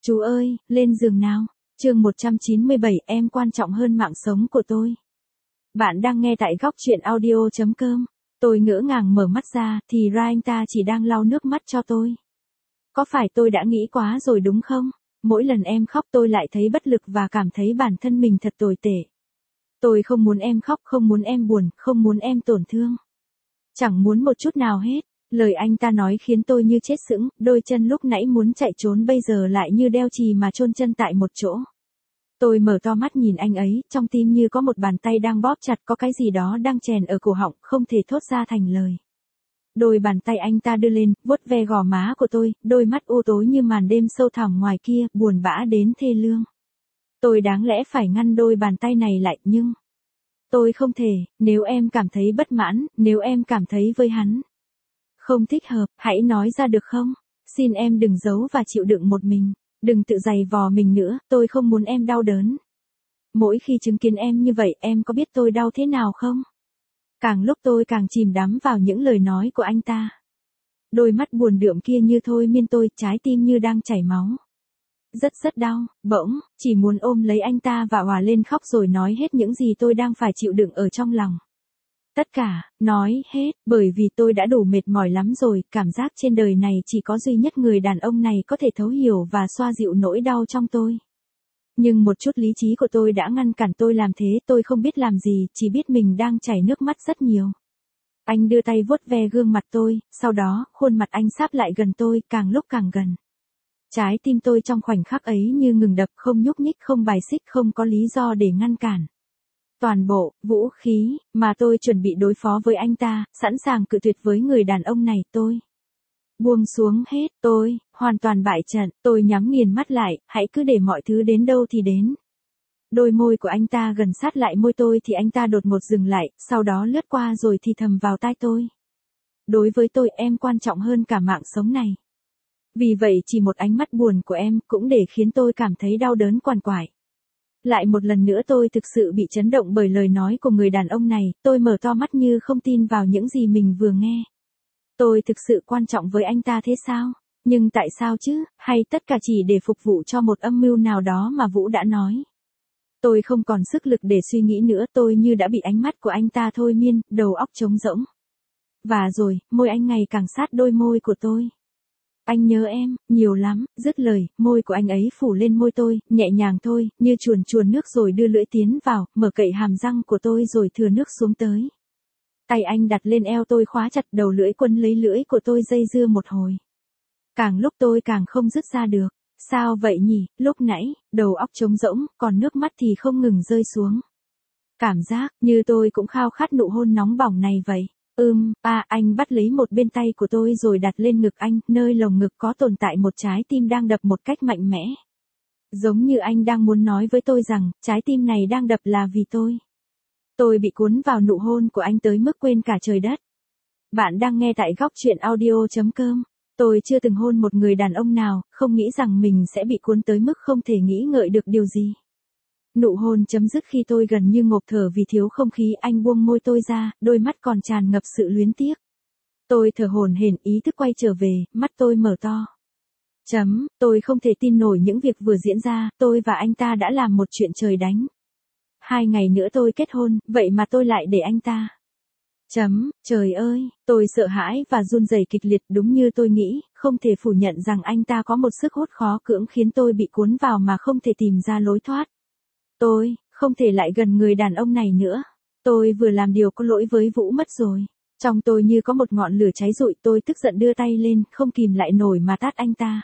Chú ơi, lên giường nào. Chương 197, em quan trọng hơn mạng sống của tôi. Bạn đang nghe tại góc truyện audio.com. Tôi ngỡ ngàng mở mắt ra, thì ra anh ta chỉ đang lau nước mắt cho tôi. Có phải tôi đã nghĩ quá rồi đúng không? Mỗi lần em khóc tôi lại thấy bất lực và cảm thấy bản thân mình thật tồi tệ. Tôi không muốn em khóc, không muốn em buồn, không muốn em tổn thương. Chẳng muốn một chút nào hết. Lời anh ta nói khiến tôi như chết sững, đôi chân lúc nãy muốn chạy trốn bây giờ lại như đeo chì mà chôn chân tại một chỗ. Tôi mở to mắt nhìn anh ấy, trong tim như có một bàn tay đang bóp chặt, có cái gì đó đang chèn ở cổ họng, không thể thốt ra thành lời. Đôi bàn tay anh ta đưa lên, vuốt ve gò má của tôi, đôi mắt u tối như màn đêm sâu thẳm ngoài kia, buồn bã đến thê lương. Tôi đáng lẽ phải ngăn đôi bàn tay này lại, nhưng tôi không thể. Nếu em cảm thấy bất mãn, nếu em cảm thấy với hắn không thích hợp, hãy nói ra được không? Xin em đừng giấu và chịu đựng một mình. Đừng tự giày vò mình nữa, tôi không muốn em đau đớn. Mỗi khi chứng kiến em như vậy, em có biết tôi đau thế nào không? Càng lúc tôi càng chìm đắm vào những lời nói của anh ta. Đôi mắt buồn đượm kia như thôi miên tôi, trái tim như đang chảy máu. Rất đau, bỗng, chỉ muốn ôm lấy anh ta và òa lên khóc rồi nói hết những gì tôi đang phải chịu đựng ở trong lòng. Tất cả, nói hết, bởi vì tôi đã đủ mệt mỏi lắm rồi, cảm giác trên đời này chỉ có duy nhất người đàn ông này có thể thấu hiểu và xoa dịu nỗi đau trong tôi. Nhưng một chút lý trí của tôi đã ngăn cản tôi làm thế, tôi không biết làm gì, chỉ biết mình đang chảy nước mắt rất nhiều. Anh đưa tay vuốt ve gương mặt tôi, sau đó, khuôn mặt anh sáp lại gần tôi, càng lúc càng gần. Trái tim tôi trong khoảnh khắc ấy như ngừng đập, không nhúc nhích, không bài xích, không có lý do để ngăn cản. Toàn bộ vũ khí mà tôi chuẩn bị đối phó với anh ta, sẵn sàng cự tuyệt với người đàn ông này, tôi buông xuống hết, tôi hoàn toàn bại trận, tôi nhắm nghiền mắt lại, hãy cứ để mọi thứ đến đâu thì đến. Đôi môi của anh ta gần sát lại môi tôi thì anh ta đột ngột dừng lại, sau đó lướt qua rồi thì thầm vào tai tôi. Đối với tôi, em quan trọng hơn cả mạng sống này. Vì vậy chỉ một ánh mắt buồn của em cũng để khiến tôi cảm thấy đau đớn quằn quại. Lại một lần nữa tôi thực sự bị chấn động bởi lời nói của người đàn ông này, tôi mở to mắt như không tin vào những gì mình vừa nghe. Tôi thực sự quan trọng với anh ta thế sao? Nhưng tại sao chứ, hay tất cả chỉ để phục vụ cho một âm mưu nào đó mà Vũ đã nói? Tôi không còn sức lực để suy nghĩ nữa, tôi như đã bị ánh mắt của anh ta thôi miên, đầu óc trống rỗng. Và rồi, môi anh ngày càng sát đôi môi của tôi. Anh nhớ em, nhiều lắm, dứt lời, môi của anh ấy phủ lên môi tôi, nhẹ nhàng thôi, như chuồn nước rồi đưa lưỡi tiến vào, mở cậy hàm răng của tôi rồi thừa nước xuống tới. Tay anh đặt lên eo tôi khóa chặt, đầu lưỡi quấn lấy lưỡi của tôi dây dưa một hồi. Càng lúc tôi càng không dứt ra được. Sao vậy nhỉ, lúc nãy, đầu óc trống rỗng, còn nước mắt thì không ngừng rơi xuống. Cảm giác như tôi cũng khao khát nụ hôn nóng bỏng này vậy. Anh bắt lấy một bên tay của tôi rồi đặt lên ngực anh, nơi lồng ngực có tồn tại một trái tim đang đập một cách mạnh mẽ. Giống như anh đang muốn nói với tôi rằng, trái tim này đang đập là vì tôi. Tôi bị cuốn vào nụ hôn của anh tới mức quên cả trời đất. Bạn đang nghe tại góc truyện audio.com. Tôi chưa từng hôn một người đàn ông nào, không nghĩ rằng mình sẽ bị cuốn tới mức không thể nghĩ ngợi được điều gì. Nụ hôn chấm dứt khi tôi gần như ngộp thở vì thiếu không khí, anh buông môi tôi ra, đôi mắt còn tràn ngập sự luyến tiếc. Tôi thở hổn hển, ý thức quay trở về, mắt tôi mở to. Tôi không thể tin nổi những việc vừa diễn ra, tôi và anh ta đã làm một chuyện trời đánh. 2 ngày nữa tôi kết hôn, vậy mà tôi lại để anh ta. Trời ơi, tôi sợ hãi và run rẩy kịch liệt, đúng như tôi nghĩ, không thể phủ nhận rằng anh ta có một sức hút khó cưỡng khiến tôi bị cuốn vào mà không thể tìm ra lối thoát. Tôi không thể lại gần người đàn ông này nữa. Tôi vừa làm điều có lỗi với Vũ mất rồi. Trong tôi như có một ngọn lửa cháy rụi, tôi tức giận đưa tay lên, không kìm lại nổi mà tát anh ta.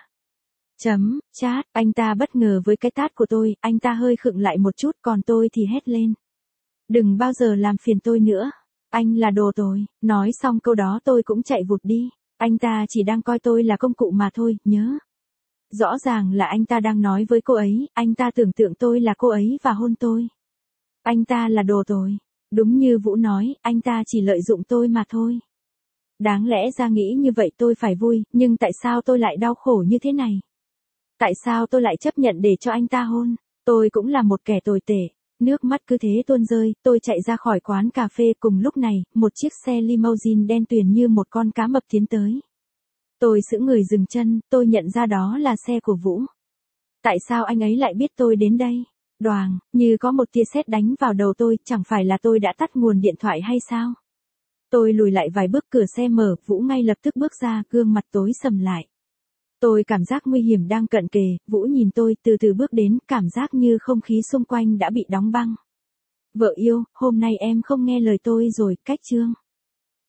Chát, anh ta bất ngờ với cái tát của tôi, anh ta hơi khựng lại một chút, còn tôi thì hét lên. Đừng bao giờ làm phiền tôi nữa. Anh là đồ tồi. Nói xong câu đó tôi cũng chạy vụt đi. Anh ta chỉ đang coi tôi là công cụ mà thôi, nhớ. Rõ ràng là anh ta đang nói với cô ấy, anh ta tưởng tượng tôi là cô ấy và hôn tôi. Anh ta là đồ tồi. Đúng như Vũ nói, anh ta chỉ lợi dụng tôi mà thôi. Đáng lẽ ra nghĩ như vậy tôi phải vui, nhưng tại sao tôi lại đau khổ như thế này? Tại sao tôi lại chấp nhận để cho anh ta hôn? Tôi cũng là một kẻ tồi tệ. Nước mắt cứ thế tuôn rơi, tôi chạy ra khỏi quán cà phê, cùng lúc này, một chiếc xe limousine đen tuyền như một con cá mập tiến tới. Tôi sững người dừng chân, tôi nhận ra đó là xe của Vũ. Tại sao anh ấy lại biết tôi đến đây? Đoàng, như có một tia sét đánh vào đầu tôi, chẳng phải là tôi đã tắt nguồn điện thoại hay sao? Tôi lùi lại vài bước, cửa xe mở, Vũ ngay lập tức bước ra, gương mặt tối sầm lại. Tôi cảm giác nguy hiểm đang cận kề, Vũ nhìn tôi từ từ bước đến, cảm giác như không khí xung quanh đã bị đóng băng. Vợ yêu, hôm nay em không nghe lời tôi rồi, cách chương.